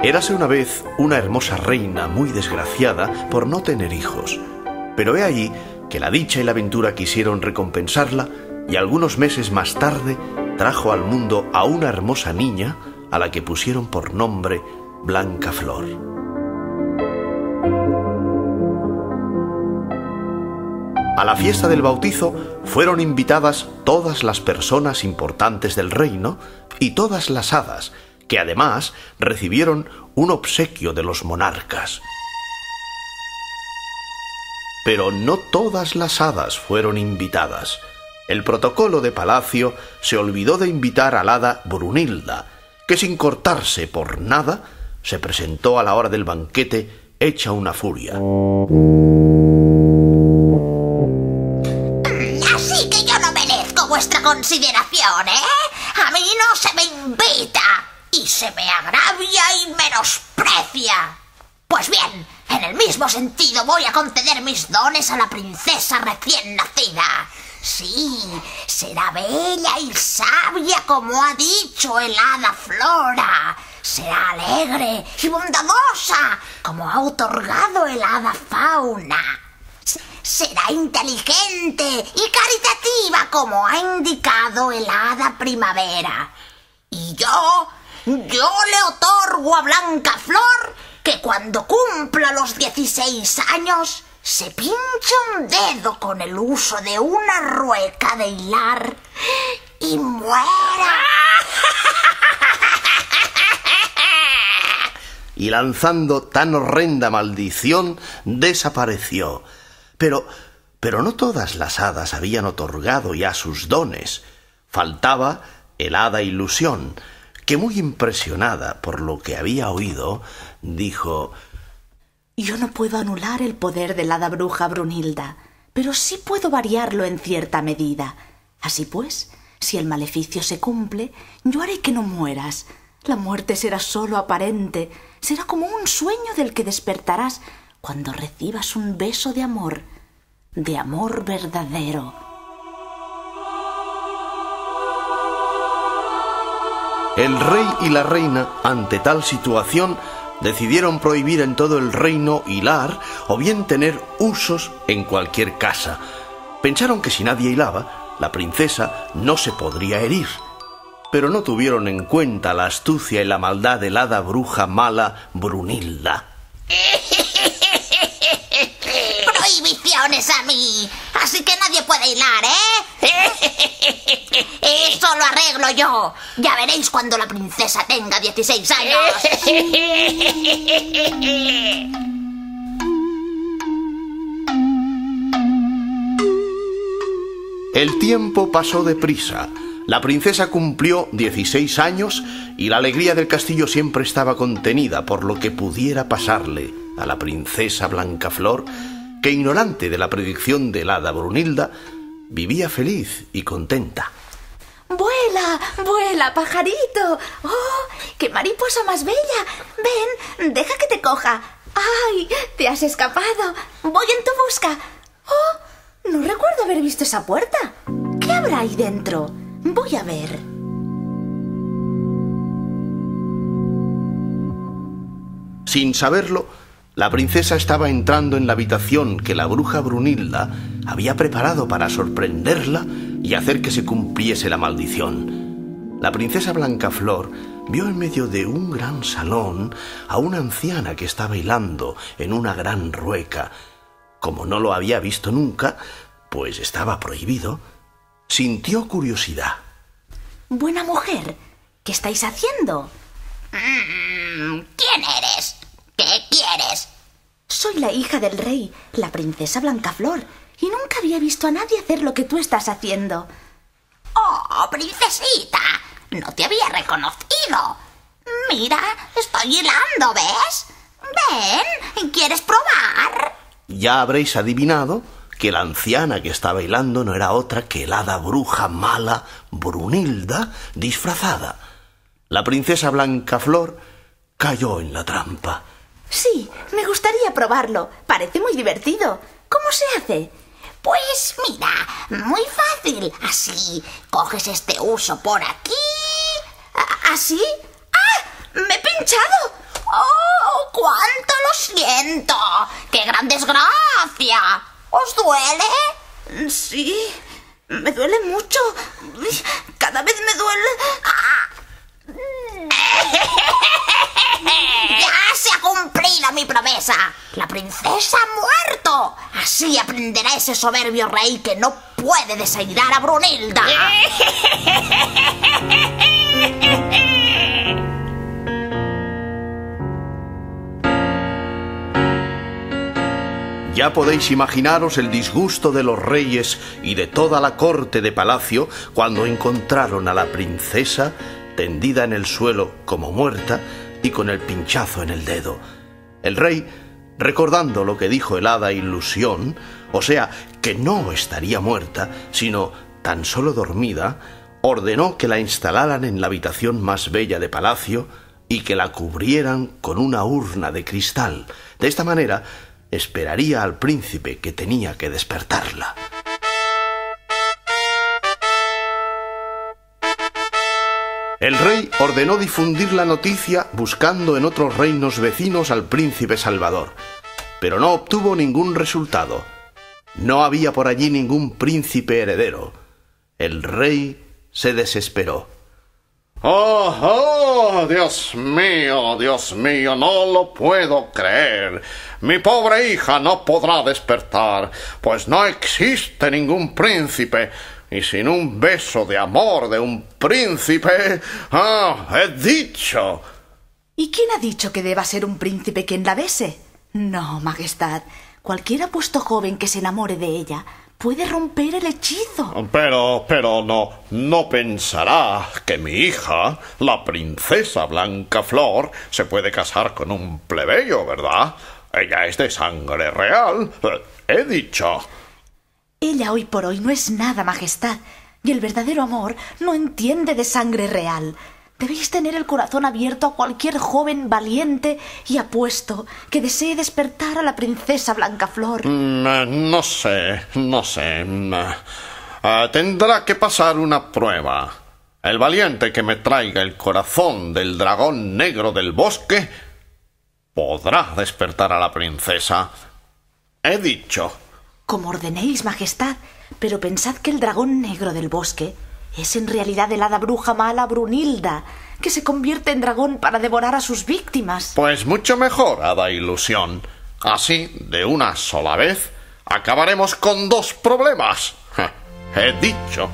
Érase una vez una hermosa reina muy desgraciada por no tener hijos. Pero he ahí que la dicha y la ventura quisieron recompensarla, y algunos meses más tarde trajo al mundo a una hermosa niña a la que pusieron por nombre Blancaflor. A la fiesta del bautizo fueron invitadas todas las personas importantes del reino y todas las hadas, que además recibieron un obsequio de los monarcas. Pero no todas las hadas fueron invitadas. El protocolo de palacio se olvidó de invitar al hada Brunilda, que sin cortarse por nada se presentó a la hora del banquete hecha una furia. Así que yo no merezco vuestra consideración, ¿eh? A mí no se me invita y se me agravia y menosprecia. Pues bien, en el mismo sentido voy a conceder mis dones a la princesa recién nacida. Sí, será bella y sabia como ha dicho el hada Flora. Será alegre y bondadosa como ha otorgado el hada Fauna. Será inteligente y caritativa como ha indicado el hada Primavera. Y yo le otorgo a Blancaflor que cuando cumpla los 16 años se pinche un dedo con el uso de una rueca de hilar y muera. Y lanzando tan horrenda maldición, desapareció. Pero no todas las hadas habían otorgado ya sus dones. Faltaba el hada Ilusión, que muy impresionada por lo que había oído, dijo: Yo no puedo anular el poder de la hada bruja Brunilda, pero sí puedo variarlo en cierta medida. Así pues, si el maleficio se cumple, yo haré que no mueras. La muerte será solo aparente, será como un sueño del que despertarás cuando recibas un beso de amor verdadero. El rey y la reina, ante tal situación, decidieron prohibir en todo el reino hilar o bien tener usos en cualquier casa. Pensaron que si nadie hilaba, la princesa no se podría herir. Pero no tuvieron en cuenta la astucia y la maldad del hada bruja mala Brunilda. Prohibiciones a mí, así que nadie puede hilar, ¿eh? Eso lo arreglo yo. Ya veréis cuando la princesa tenga 16 años. El tiempo pasó deprisa. La princesa cumplió 16 años y la alegría del castillo siempre estaba contenida por lo que pudiera pasarle a la princesa Blancaflor, que, ignorante de la predicción del hada Brunilda, vivía feliz y contenta. ¡Vuela, vuela, pajarito! ¡Oh, qué mariposa más bella! Ven, deja que te coja. ¡Ay, te has escapado! Voy en tu busca. ¡Oh, no recuerdo haber visto esa puerta! ¿Qué habrá ahí dentro? Voy a ver. Sin saberlo, la princesa estaba entrando en la habitación que la bruja Brunilda había preparado para sorprenderla y hacer que se cumpliese la maldición. La princesa Blancaflor vio en medio de un gran salón a una anciana que estaba hilando en una gran rueca. Como no lo había visto nunca, pues estaba prohibido, sintió curiosidad. Buena mujer, ¿qué estáis haciendo? ¿Quién eres? ¿Qué quieres? Soy la hija del rey, la princesa Blancaflor, y nunca había visto a nadie hacer lo que tú estás haciendo. ¡Oh, princesita! No te había reconocido. Mira, estoy hilando, ¿ves? Ven, ¿quieres probar? Ya habréis adivinado que la anciana que estaba hilando no era otra que la hada bruja mala Brunilda disfrazada. La princesa Blancaflor cayó en la trampa. Sí, me gustaría probarlo. Parece muy divertido. ¿Cómo se hace? Pues mira, muy fácil. Así, coges este uso por aquí. ¿Así? ¡Ah! ¡Me he pinchado! ¡Oh, cuánto lo siento! ¡Qué gran desgracia! ¿Os duele? Sí, me duele mucho. Cada vez me duele. ¡Ya se ha cumplido mi promesa! ¡La princesa ha muerto! Así aprenderá ese soberbio rey que no puede desairar a Brunilda. Ya podéis imaginaros el disgusto de los reyes y de toda la corte de palacio cuando encontraron a la princesa tendida en el suelo como muerta y con el pinchazo en el dedo. El rey, recordando lo que dijo el hada Ilusión, o sea, que no estaría muerta, sino tan solo dormida, ordenó que la instalaran en la habitación más bella de palacio y que la cubrieran con una urna de cristal. De esta manera, esperaría al príncipe que tenía que despertarla. El rey ordenó difundir la noticia buscando en otros reinos vecinos al príncipe Salvador, pero no obtuvo ningún resultado. No había por allí ningún príncipe heredero. El rey se desesperó. ¡Oh, Dios mío, no lo puedo creer! Mi pobre hija no podrá despertar, pues no existe ningún príncipe, y sin un beso de amor de un príncipe... he dicho. ¿Y quién ha dicho que deba ser un príncipe quien la bese? No, Majestad. Cualquier apuesto joven que se enamore de ella puede romper el hechizo. Pero no pensará que mi hija, la princesa Blancaflor, se puede casar con un plebeyo, ¿verdad? Ella es de sangre real. He dicho. Ella hoy por hoy no es nada, Majestad, y el verdadero amor no entiende de sangre real. Debéis tener el corazón abierto a cualquier joven valiente y apuesto que desee despertar a la princesa Blancaflor. No sé. Tendrá que pasar una prueba. El valiente que me traiga el corazón del dragón negro del bosque podrá despertar a la princesa. He dicho. Como ordenéis, Majestad, pero pensad que el dragón negro del bosque es en realidad el hada bruja mala Brunilda, que se convierte en dragón para devorar a sus víctimas. Pues mucho mejor, hada Ilusión. Así, de una sola vez, acabaremos con dos problemas. He dicho.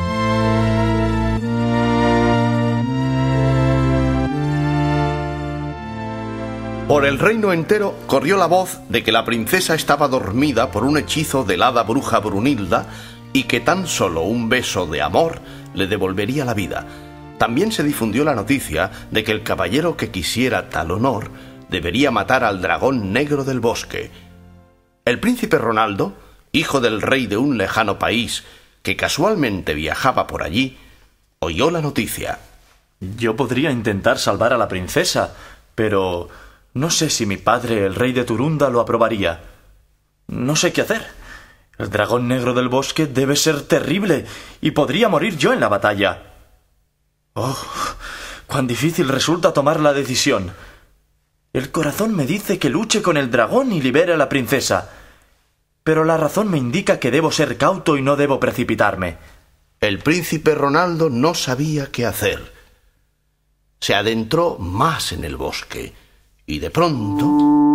Por el reino entero corrió la voz de que la princesa estaba dormida por un hechizo del hada bruja Brunilda y que tan solo un beso de amor le devolvería la vida. También se difundió la noticia de que el caballero que quisiera tal honor debería matar al dragón negro del bosque. El príncipe Ronaldo, hijo del rey de un lejano país que casualmente viajaba por allí, oyó la noticia. Yo podría intentar salvar a la princesa, pero no sé si mi padre, el rey de Turunda, lo aprobaría. No sé qué hacer. El dragón negro del bosque debe ser terrible y podría morir yo en la batalla. Oh, cuán difícil resulta tomar la decisión. El corazón me dice que luche con el dragón y libere a la princesa, pero la razón me indica que debo ser cauto y no debo precipitarme. El príncipe Ronaldo no sabía qué hacer. Se adentró más en el bosque y de pronto...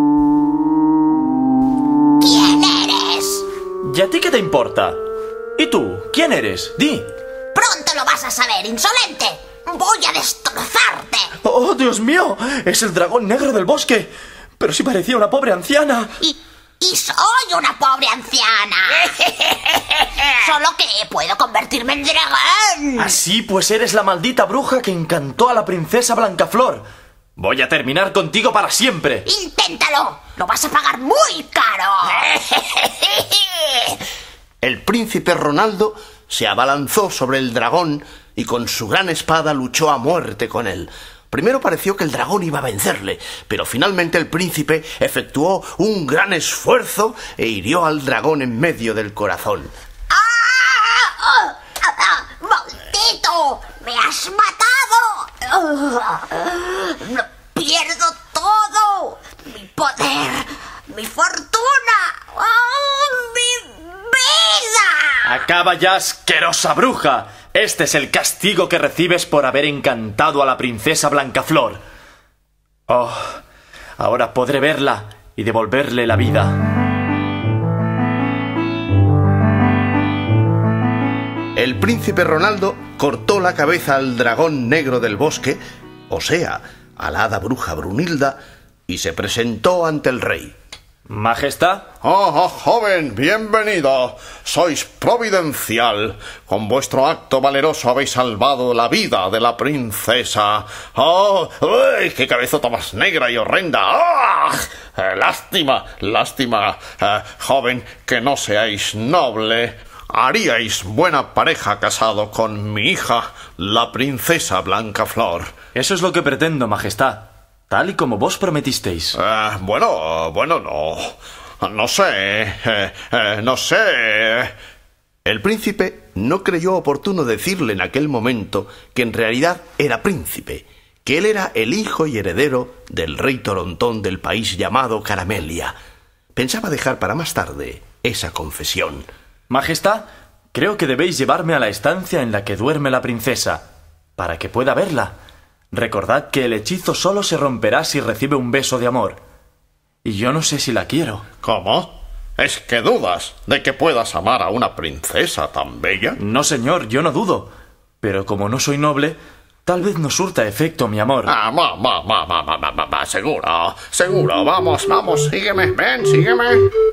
¿Quién eres? ¿Y a ti qué te importa? ¿Y tú? ¿Quién eres? Di. Pronto lo vas a saber, insolente. Voy a destrozarte. ¡Oh, Dios mío! ¡Es el dragón negro del bosque! Pero si parecía una pobre anciana. Y soy una pobre anciana. Solo que puedo convertirme en dragón. Así pues eres la maldita bruja que encantó a la princesa Blancaflor. Voy a terminar contigo para siempre. Inténtalo. Lo vas a pagar muy caro. El príncipe Ronaldo se abalanzó sobre el dragón y con su gran espada luchó a muerte con él. Primero pareció que el dragón iba a vencerle, pero finalmente el príncipe efectuó un gran esfuerzo e hirió al dragón en medio del corazón. ¡Maldito! ¡Me has matado! ¡Pierdo todo poder, mi fortuna, ¡oh, mi vida! ¡Acaba ya, asquerosa bruja! Este es el castigo que recibes por haber encantado a la princesa Blancaflor. Oh, ahora podré verla y devolverle la vida. El príncipe Ronaldo cortó la cabeza al dragón negro del bosque, o sea, a la hada bruja Brunilda, y se presentó ante el rey. ¿Majestad? ¡Oh, joven! ¡Bienvenido! Sois providencial. Con vuestro acto valeroso habéis salvado la vida de la princesa. ¡Oh! ¡Uy! ¡Qué cabezota más negra y horrenda! ¡Ah! Lástima, joven, que no seáis noble. Haríais buena pareja casado con mi hija, la princesa Blancaflor. Eso es lo que pretendo, Majestad, tal y como vos prometisteis. Bueno, no. No sé. El príncipe no creyó oportuno decirle en aquel momento que en realidad era príncipe, que él era el hijo y heredero del rey Torontón del país llamado Caramelia. Pensaba dejar para más tarde esa confesión. Majestad, creo que debéis llevarme a la estancia en la que duerme la princesa, para que pueda verla. Recordad que el hechizo solo se romperá si recibe un beso de amor. Y yo no sé si la quiero. ¿Cómo? ¿Es que dudas de que puedas amar a una princesa tan bella? No, señor, yo no dudo. Pero como no soy noble, tal vez no surta efecto mi amor. Seguro. Vamos, sígueme, ven, sígueme.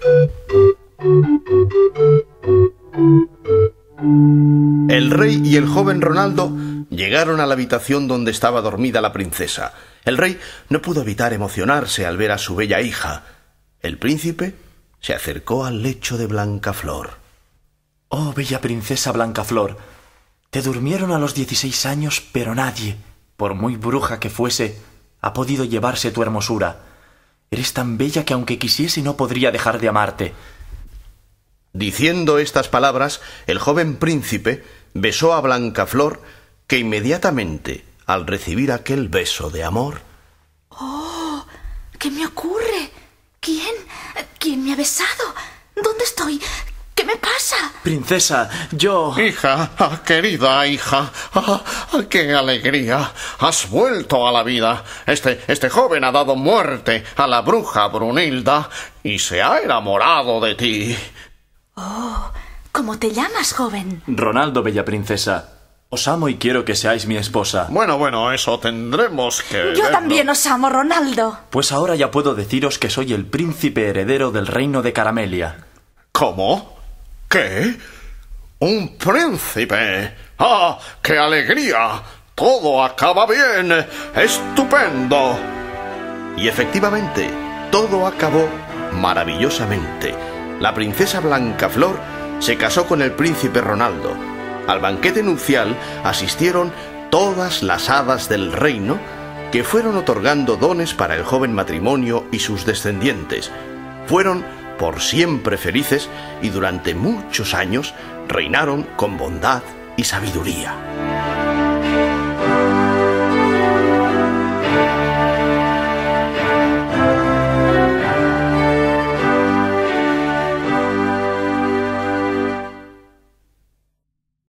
El rey y el joven Ronaldo llegaron a la habitación donde estaba dormida la princesa. El rey no pudo evitar emocionarse al ver a su bella hija. El príncipe se acercó al lecho de Blancaflor. Oh, bella princesa Blancaflor, te durmieron a los 16 años, pero nadie, por muy bruja que fuese, ha podido llevarse tu hermosura. Eres tan bella que aunque quisiese no podría dejar de amarte. Diciendo estas palabras, el joven príncipe besó a Blancaflor, que inmediatamente, al recibir aquel beso de amor... ¡Oh! ¿Qué me ocurre? ¿Quién me ha besado? ¿Dónde estoy? ¿Qué me pasa? Princesa, yo... Hija, querida hija, ¡qué alegría! Has vuelto a la vida. Este joven ha dado muerte a la bruja Brunilda y se ha enamorado de ti. Oh, ¿cómo te llamas, joven? Ronaldo, bella princesa. Os amo y quiero que seáis mi esposa. Bueno, eso tendremos que Yo verlo. también os amo, Ronaldo. Pues ahora ya puedo deciros que soy el príncipe heredero del reino de Caramelia. ¿Cómo? ¿Qué? ¡Un príncipe! ¡Ah, qué alegría! ¡Todo acaba bien! ¡Estupendo! Y efectivamente, todo acabó maravillosamente. La princesa Blancaflor se casó con el príncipe Ronaldo. Al banquete nupcial asistieron todas las hadas del reino, que fueron otorgando dones para el joven matrimonio y sus descendientes. Fueron por siempre felices y durante muchos años reinaron con bondad y sabiduría.